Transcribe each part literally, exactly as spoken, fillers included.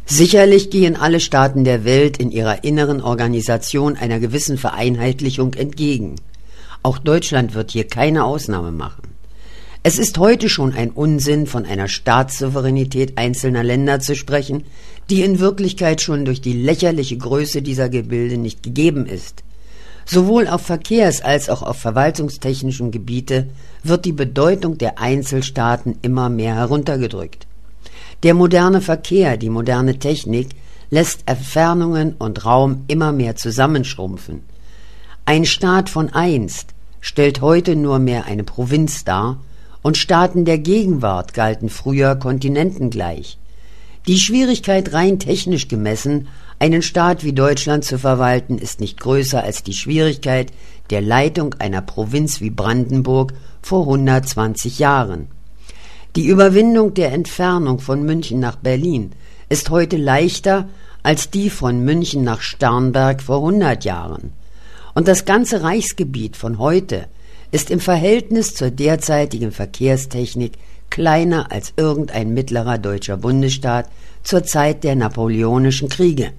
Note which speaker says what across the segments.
Speaker 1: Sicherlich gehen alle Staaten der Welt in ihrer inneren Organisation einer gewissen Vereinheitlichung entgegen. Auch Deutschland wird hier keine Ausnahme machen. Es ist heute schon ein Unsinn, von einer Staatssouveränität einzelner Länder zu sprechen, die in Wirklichkeit schon durch die lächerliche Größe dieser Gebilde nicht gegeben ist. Sowohl auf Verkehrs- als auch auf verwaltungstechnischen Gebiete wird die Bedeutung der Einzelstaaten immer mehr heruntergedrückt. Der moderne Verkehr, die moderne Technik, lässt Entfernungen und Raum immer mehr zusammenschrumpfen. Ein Staat von einst stellt heute nur mehr eine Provinz dar, und Staaten der Gegenwart galten früher Kontinenten gleich. Die Schwierigkeit, rein technisch gemessen, einen Staat wie Deutschland zu verwalten, ist nicht größer als die Schwierigkeit der Leitung einer Provinz wie Brandenburg vor hundertzwanzig Jahren. Die Überwindung der Entfernung von München nach Berlin ist heute leichter als die von München nach Starnberg vor hundert Jahren. Und das ganze Reichsgebiet von heute ist im Verhältnis zur derzeitigen Verkehrstechnik kleiner als irgendein mittlerer deutscher Bundesstaat zur Zeit der napoleonischen Kriege.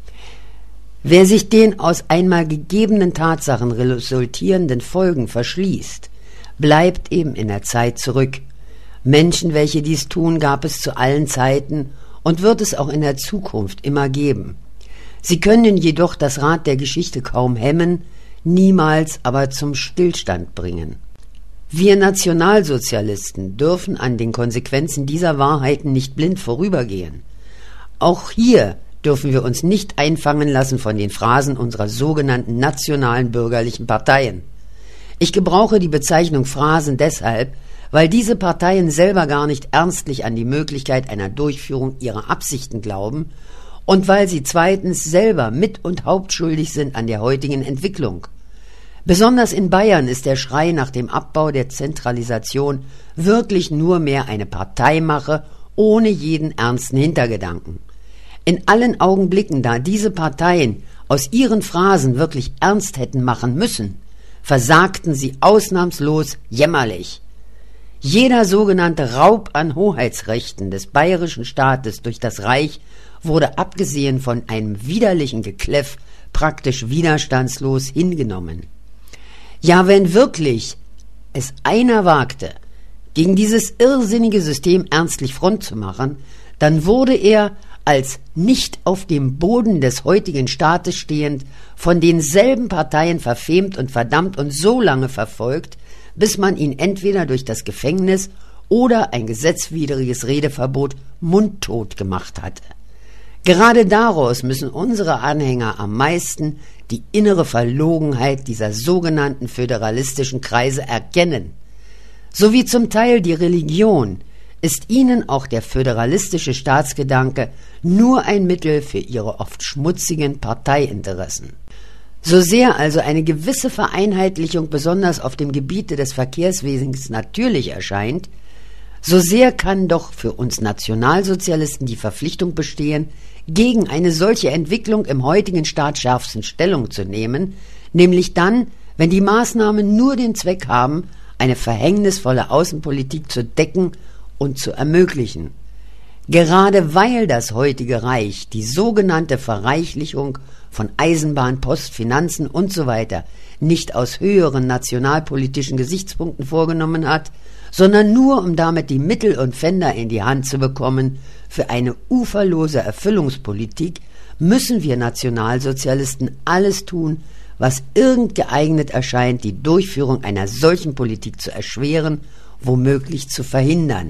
Speaker 1: Wer sich den aus einmal gegebenen Tatsachen resultierenden Folgen verschließt, bleibt eben in der Zeit zurück. Menschen, welche dies tun, gab es zu allen Zeiten und wird es auch in der Zukunft immer geben. Sie können jedoch das Rad der Geschichte kaum hemmen, niemals aber zum Stillstand bringen. Wir Nationalsozialisten dürfen an den Konsequenzen dieser Wahrheiten nicht blind vorübergehen. Auch hier dürfen wir uns nicht einfangen lassen von den Phrasen unserer sogenannten nationalen bürgerlichen Parteien. Ich gebrauche die Bezeichnung Phrasen deshalb, weil diese Parteien selber gar nicht ernstlich an die Möglichkeit einer Durchführung ihrer Absichten glauben und weil sie zweitens selber mit- und hauptschuldig sind an der heutigen Entwicklung. Besonders in Bayern ist der Schrei nach dem Abbau der Zentralisation wirklich nur mehr eine Parteimache ohne jeden ernsten Hintergedanken. In allen Augenblicken, da diese Parteien aus ihren Phrasen wirklich ernst hätten machen müssen, versagten sie ausnahmslos jämmerlich. Jeder sogenannte Raub an Hoheitsrechten des bayerischen Staates durch das Reich wurde abgesehen von einem widerlichen Gekläff praktisch widerstandslos hingenommen. Ja, wenn wirklich es einer wagte, gegen dieses irrsinnige System ernstlich Front zu machen, dann wurde er, als nicht auf dem Boden des heutigen Staates stehend, von denselben Parteien verfemt und verdammt und so lange verfolgt, bis man ihn entweder durch das Gefängnis oder ein gesetzwidriges Redeverbot mundtot gemacht hatte. Gerade daraus müssen unsere Anhänger am meisten die innere Verlogenheit dieser sogenannten föderalistischen Kreise erkennen. So wie zum Teil die Religion ist ihnen auch der föderalistische Staatsgedanke nur ein Mittel für ihre oft schmutzigen Parteiinteressen. So sehr also eine gewisse Vereinheitlichung besonders auf dem Gebiete des Verkehrswesens natürlich erscheint, so sehr kann doch für uns Nationalsozialisten die Verpflichtung bestehen, gegen eine solche Entwicklung im heutigen Staat schärfsten Stellung zu nehmen, nämlich dann, wenn die Maßnahmen nur den Zweck haben, eine verhängnisvolle Außenpolitik zu decken und zu ermöglichen. Gerade weil das heutige Reich die sogenannte Verreichlichung von Eisenbahn, Post, Finanzen usw. nicht aus höheren nationalpolitischen Gesichtspunkten vorgenommen hat, sondern nur um damit die Mittel und Pfänder in die Hand zu bekommen für eine uferlose Erfüllungspolitik, müssen wir Nationalsozialisten alles tun, was irgend geeignet erscheint, die Durchführung einer solchen Politik zu erschweren, womöglich zu verhindern.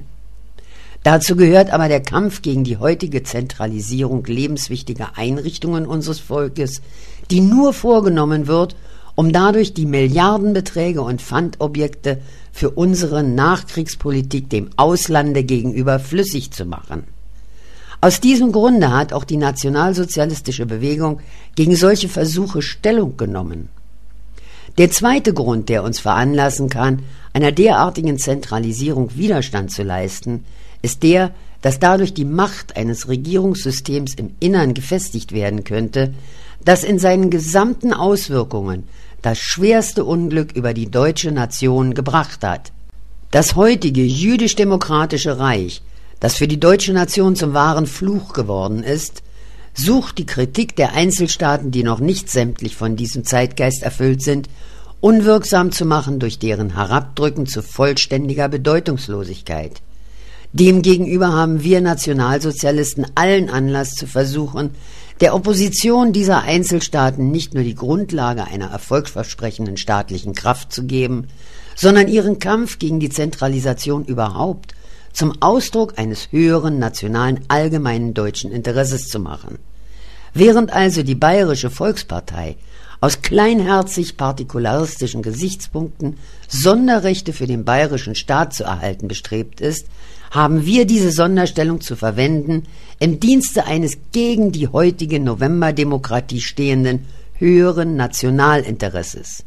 Speaker 1: Dazu gehört aber der Kampf gegen die heutige Zentralisierung lebenswichtiger Einrichtungen unseres Volkes, die nur vorgenommen wird, um dadurch die Milliardenbeträge und Pfandobjekte für unsere Nachkriegspolitik dem Auslande gegenüber flüssig zu machen. Aus diesem Grunde hat auch die nationalsozialistische Bewegung gegen solche Versuche Stellung genommen. Der zweite Grund, der uns veranlassen kann, einer derartigen Zentralisierung Widerstand zu leisten, ist der, dass dadurch die Macht eines Regierungssystems im Innern gefestigt werden könnte, das in seinen gesamten Auswirkungen das schwerste Unglück über die deutsche Nation gebracht hat. Das heutige jüdisch-demokratische Reich, das für die deutsche Nation zum wahren Fluch geworden ist, sucht die Kritik der Einzelstaaten, die noch nicht sämtlich von diesem Zeitgeist erfüllt sind, unwirksam zu machen durch deren Herabdrücken zu vollständiger Bedeutungslosigkeit. Demgegenüber haben wir Nationalsozialisten allen Anlass zu versuchen, der Opposition dieser Einzelstaaten nicht nur die Grundlage einer erfolgsversprechenden staatlichen Kraft zu geben, sondern ihren Kampf gegen die Zentralisation überhaupt zum Ausdruck eines höheren nationalen allgemeinen deutschen Interesses zu machen. Während also die Bayerische Volkspartei aus kleinherzig partikularistischen Gesichtspunkten Sonderrechte für den bayerischen Staat zu erhalten bestrebt ist, haben wir diese Sonderstellung zu verwenden im Dienste eines gegen die heutige Novemberdemokratie stehenden höheren Nationalinteresses.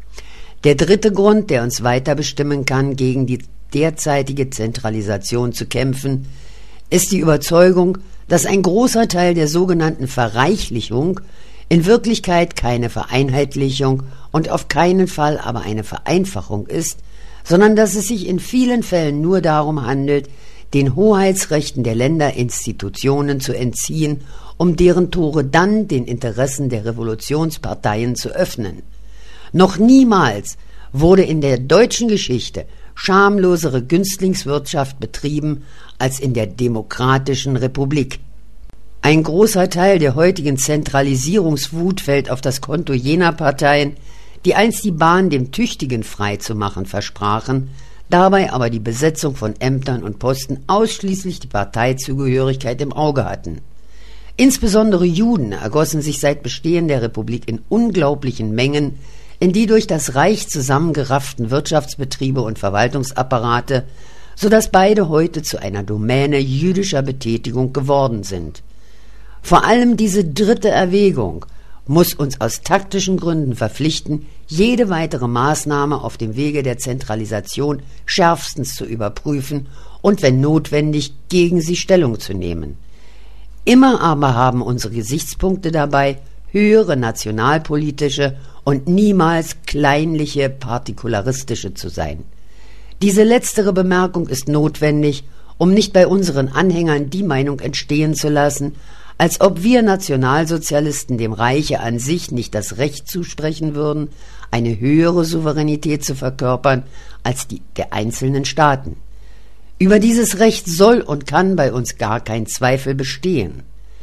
Speaker 1: Der dritte Grund, der uns weiter bestimmen kann, gegen die derzeitige Zentralisation zu kämpfen, ist die Überzeugung, dass ein großer Teil der sogenannten Verreichlichung in Wirklichkeit keine Vereinheitlichung und auf keinen Fall aber eine Vereinfachung ist, sondern dass es sich in vielen Fällen nur darum handelt, den Hoheitsrechten der Länderinstitutionen zu entziehen, um deren Tore dann den Interessen der Revolutionsparteien zu öffnen. Noch niemals wurde in der deutschen Geschichte schamlosere Günstlingswirtschaft betrieben als in der demokratischen Republik. Ein großer Teil der heutigen Zentralisierungswut fällt auf das Konto jener Parteien, die einst die Bahn dem Tüchtigen frei zu machen versprachen, dabei aber die Besetzung von Ämtern und Posten ausschließlich die Parteizugehörigkeit im Auge hatten. Insbesondere Juden ergossen sich seit Bestehen der Republik in unglaublichen Mengen in die durch das Reich zusammengerafften Wirtschaftsbetriebe und Verwaltungsapparate, so dass beide heute zu einer Domäne jüdischer Betätigung geworden sind. Vor allem diese dritte Erwägung muss uns aus taktischen Gründen verpflichten, jede weitere Maßnahme auf dem Wege der Zentralisation schärfstens zu überprüfen und, wenn notwendig, gegen sie Stellung zu nehmen. Immer aber haben unsere Gesichtspunkte dabei höhere nationalpolitische und niemals kleinliche partikularistische zu sein. Diese letztere Bemerkung ist notwendig, um nicht bei unseren Anhängern die Meinung entstehen zu lassen, als ob wir Nationalsozialisten dem Reiche an sich nicht das Recht zusprechen würden, eine höhere Souveränität zu verkörpern als die der einzelnen Staaten. Über dieses Recht soll und kann bei uns gar kein Zweifel bestehen.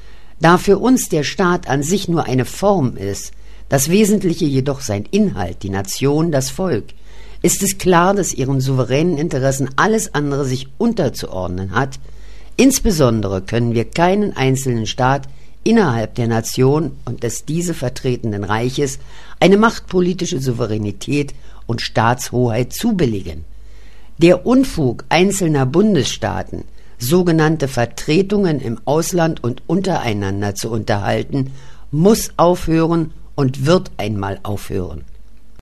Speaker 1: Da für uns der Staat an sich nur eine Form ist, das Wesentliche jedoch sein Inhalt, die Nation, das Volk, ist es klar, dass ihren souveränen Interessen alles andere sich unterzuordnen hat. Insbesondere können wir keinen einzelnen Staat innerhalb der Nation und des diese vertretenden Reiches eine machtpolitische Souveränität und Staatshoheit zubilligen. Der Unfug einzelner Bundesstaaten, sogenannte Vertretungen im Ausland und untereinander zu unterhalten, muss aufhören und wird einmal aufhören.